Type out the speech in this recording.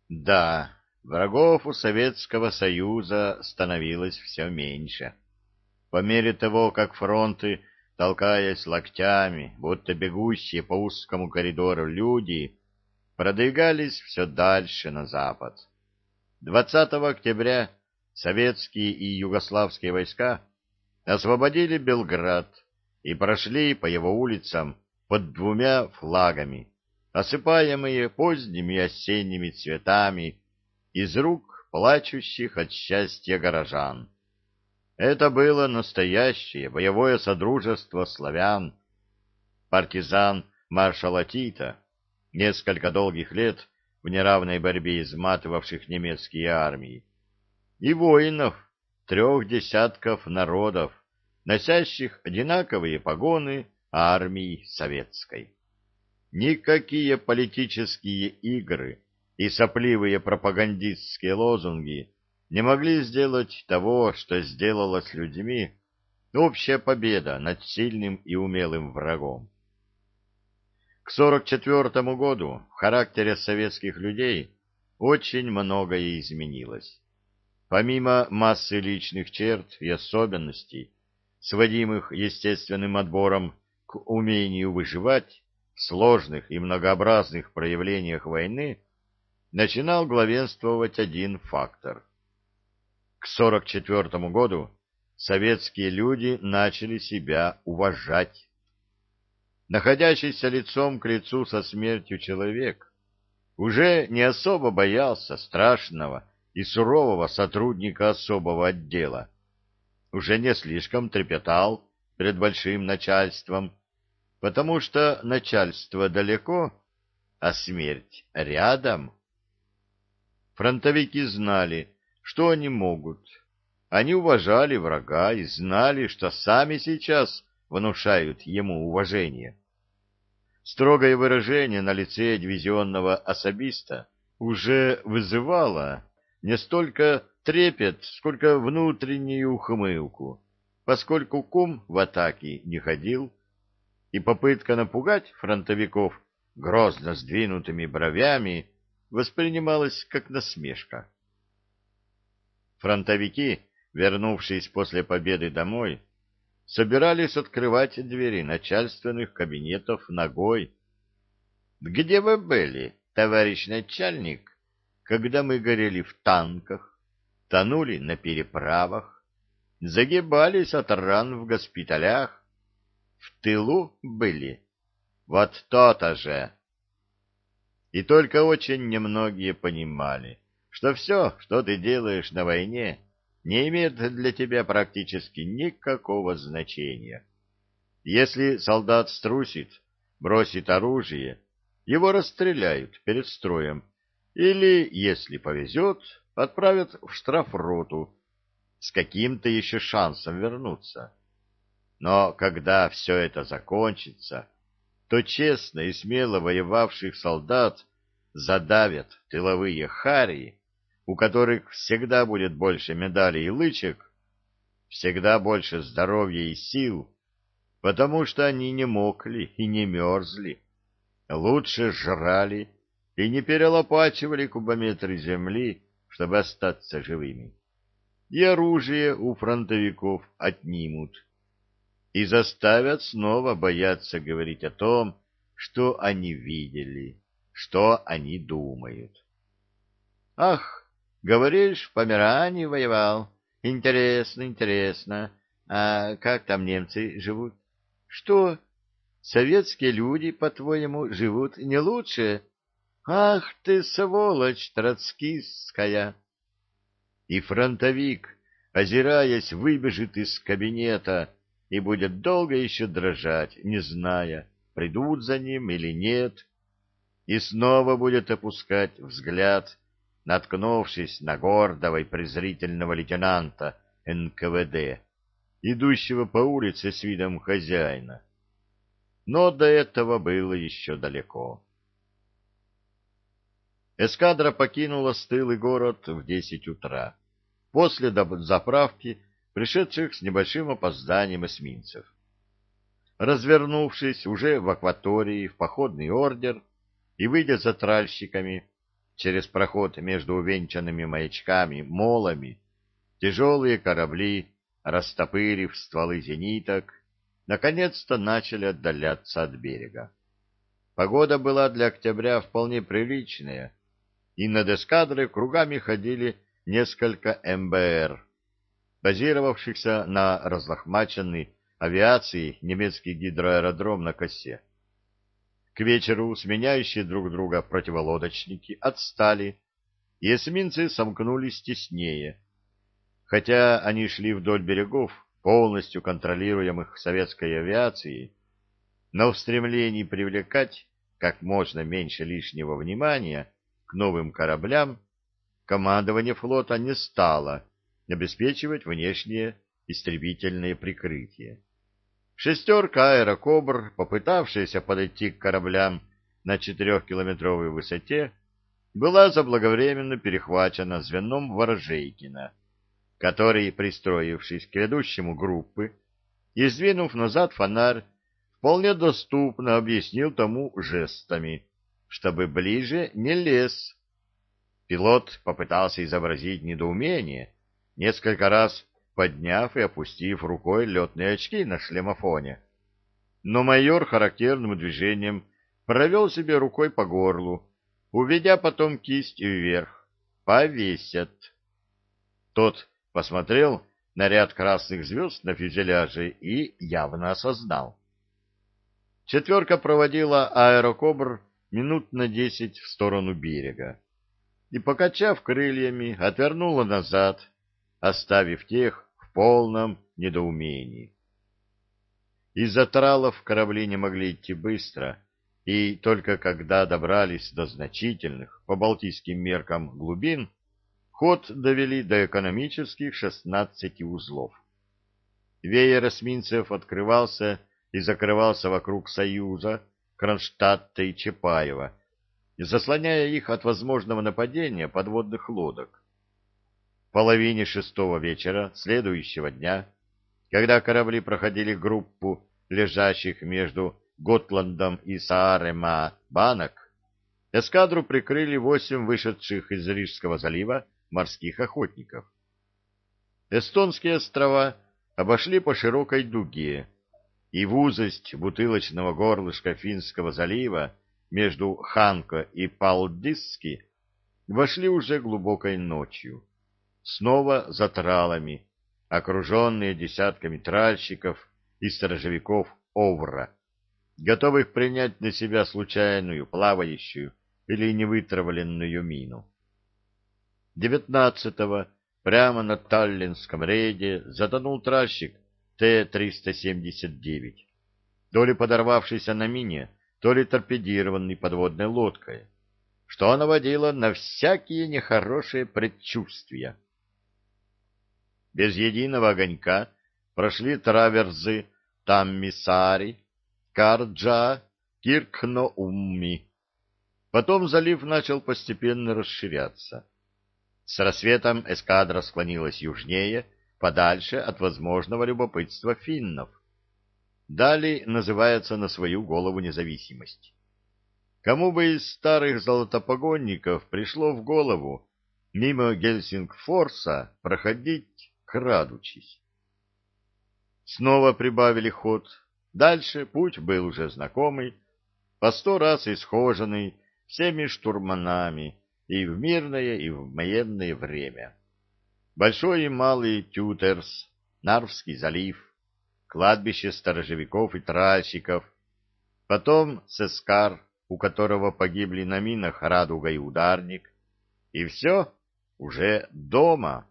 Да, врагов у Советского Союза становилось все меньше. По мере того, как фронты, толкаясь локтями, будто бегущие по узкому коридору люди, продвигались все дальше на запад. 20 октября советские и югославские войска освободили Белград и прошли по его улицам под двумя флагами, осыпаемые поздними осенними цветами из рук плачущих от счастья горожан. Это было настоящее боевое содружество славян. Партизан маршала Тита, несколько долгих лет в неравной борьбе изматывавших немецкие армии, и воинов 3 десятков народов, носящих одинаковые погоны армии советской. Никакие политические игры и сопливые пропагандистские лозунги не могли сделать того, что сделала с людьми общая победа над сильным и умелым врагом. К 44 году в характере советских людей очень многое изменилось. Помимо массы личных черт и особенностей, сводимых естественным отбором к умению выживать в сложных и многообразных проявлениях войны, начинал главенствовать один фактор. К 44 году советские люди начали себя уважать. Находящийся лицом к лицу со смертью человек уже не особо боялся страшного и сурового сотрудника особого отдела, уже не слишком трепетал перед большим начальством, потому что начальство далеко, а смерть рядом. Фронтовики знали, что они могут. Они уважали врага и знали, что сами сейчас внушают ему уважение. Строгое выражение на лице дивизионного особиста уже вызывало не столько трепет, сколько внутреннюю ухмылку, поскольку кум в атаке не ходил, и попытка напугать фронтовиков грозно сдвинутыми бровями воспринималась как насмешка. Фронтовики, вернувшись после победы домой, собирались открывать двери начальственных кабинетов ногой. «Где вы были, товарищ начальник, когда мы горели в танках, тонули на переправах, загибались от ран в госпиталях? В тылу были? Вот то-то же!» И только очень немногие понимали, что все, что ты делаешь на войне, не имеет для тебя практически никакого значения. Если солдат струсит, бросит оружие, его расстреляют перед строем, или, если повезет, отправят в штрафроту с каким-то еще шансом вернуться. Но когда все это закончится, то честно и смело воевавших солдат задавят тыловые хари, у которых всегда будет больше медалей и лычек, всегда больше здоровья и сил, потому что они не мокли и не мерзли, лучше жрали и не перелопачивали кубометры земли, чтобы остаться живыми. И оружие у фронтовиков отнимут и заставят снова бояться говорить о том, что они видели, что они думают. «Ах, говоришь, в Померании воевал? Интересно, интересно. А как там немцы живут? Что, советские люди, по-твоему, живут не лучше? Ах ты, сволочь троцкистская!» И фронтовик, озираясь, выбежит из кабинета и будет долго еще дрожать, не зная, придут за ним или нет, и снова будет опускать взгляд, наткнувшись на гордого и презрительного лейтенанта НКВД, идущего по улице с видом хозяина. Но до этого было еще далеко. Эскадра покинула стылый город в 10 утра, после заправки пришедших с небольшим опозданием эсминцев. Развернувшись уже в акватории в походный ордер и выйдя за тральщиками, через проход между увенчанными маячками, молами, тяжелые корабли, растопырив стволы зениток, наконец-то начали отдаляться от берега. Погода была для октября вполне приличная, и над эскадрой кругами ходили несколько МБР, базировавшихся на разлохмаченной авиации немецкий гидроаэродром на Косе. К вечеру сменяющие друг друга противолодочники отстали, и эсминцы сомкнулись теснее. Хотя они шли вдоль берегов, полностью контролируемых советской авиацией, но в стремлении привлекать как можно меньше лишнего внимания к новым кораблям, командование флота не стало обеспечивать внешнее истребительное прикрытие. Шестерка аэрокобр, попытавшаяся подойти к кораблям на 4-километровой высоте, была заблаговременно перехвачена звеном Ворожейкина, который, пристроившись к ведущему группы и сдвинув назад фонарь, вполне доступно объяснил тому жестами, чтобы ближе не лез. Пилот попытался изобразить недоумение, несколько раз подняв и опустив рукой летные очки на шлемофоне. Но майор характерным движением провел себе рукой по горлу, уведя потом кисть вверх. Повесят. Тот посмотрел на ряд красных звезд на фюзеляже и явно осознал. Четверка проводила аэрокобр минут на 10 в сторону берега и, покачав крыльями, отвернула назад, оставив тех в полном недоумении. Из-за тралов корабли не могли идти быстро, и только когда добрались до значительных, по балтийским меркам, глубин, ход довели до экономических 16 узлов. Веер эсминцев открывался и закрывался вокруг Союза, Кронштадта и Чапаева, заслоняя их от возможного нападения подводных лодок. В половине 6-го вечера следующего дня, когда корабли проходили группу лежащих между Готландом и Саарема банок, эскадру прикрыли 8 вышедших из Рижского залива морских охотников. Эстонские острова обошли по широкой дуге, и в узость бутылочного горлышка Финского залива между Ханко и Палдиски вошли уже глубокой ночью, снова за тралами, окруженные десятками тральщиков и сторожевиков Овра, готовых принять на себя случайную, плавающую или невытравленную мину. 19-го прямо на Таллинском рейде затонул тральщик Т-379, то ли подорвавшийся на мине, то ли торпедированный подводной лодкой, что наводило на всякие нехорошие предчувствия. Без единого огонька прошли траверзы Таммисари, Карджа, Киркноумми. Потом залив начал постепенно расширяться. С рассветом эскадра склонилась южнее, подальше от возможного любопытства финнов. Дали называется на свою голову независимость. Кому бы из старых золотопогонников пришло в голову мимо Гельсингфорса проходить, крадучись? Снова прибавили ход. Дальше путь был уже знакомый, по 100 раз исхоженный всеми штурманами и в мирное, и в военное время. Большой и малый Тютерс, Нарвский залив, кладбище сторожевиков и тральщиков, потом Сескар, у которого погибли на минах Радуга и Ударник, и все уже дома.